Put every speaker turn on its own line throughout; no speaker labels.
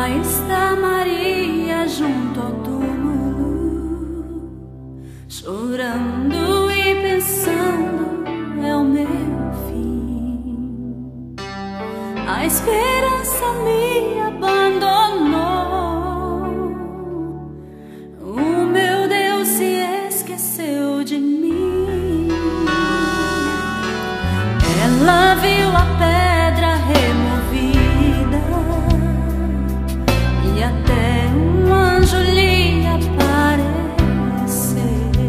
Lá está Maria junto ao túmulo, chorando e pensando: é o meu fim. A esperança me abandonou, o meu Deus se esqueceu de mim. Ela viu a pedra removida e até um anjo lhe apareceu,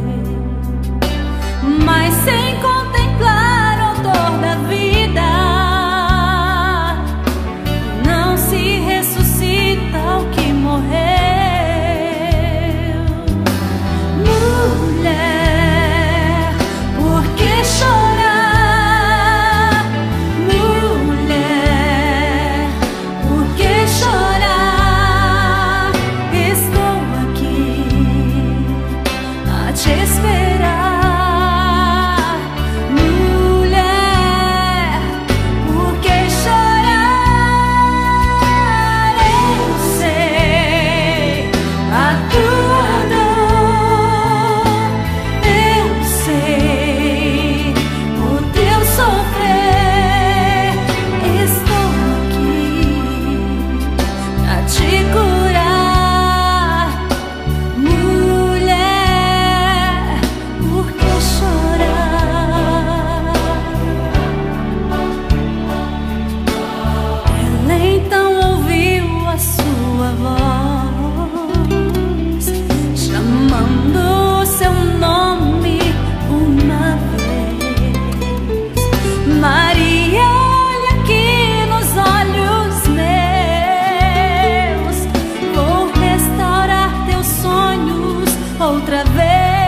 mas sem contemplar o autor da vida, não se ressuscita o que morreu. Mulher, por que chorar? Mulher, por que chorar? Estou aqui a te esperar. Mulher, por que chorar? Eu sei a tua dor, eu sei o teu sofrer. Estou aqui a te curar. Mulher, por que chorar? Ela então ouviu a sua voz, chamando o seu nome uma vez. Maria, olha aqui nos olhos meus, vou restaurar teus sonhos outra vez.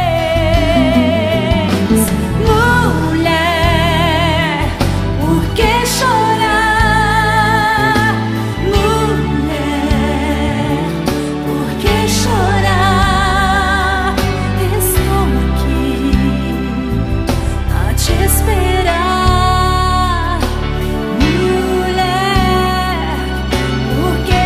Mulher, por que chorar? Mulher, por que chorar? Estou aqui a te esperar. Mulher, por que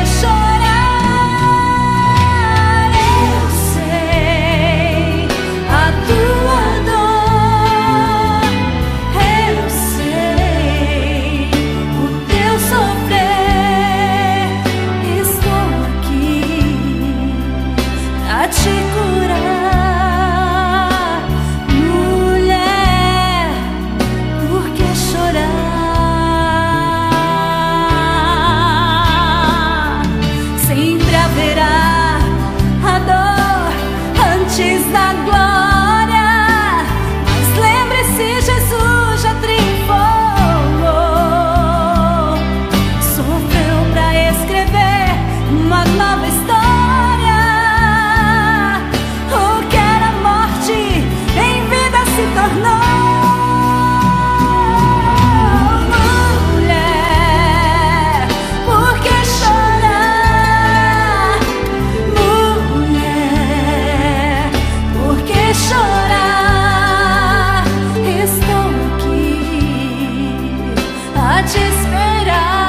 chorar? Eu sei a tua dor, eu sei o teu sofrer. Estou aqui a te curar. Mulher, por que chorar? Sempre haverá a dor antes da glória, mas lembre-se, Jesus já triunfou. Sofreu pra escrever uma nova história. O que era morte em vida se tornou. Mulher, por que chorar? Mulher, por que chorar? Estou aqui a te esperar.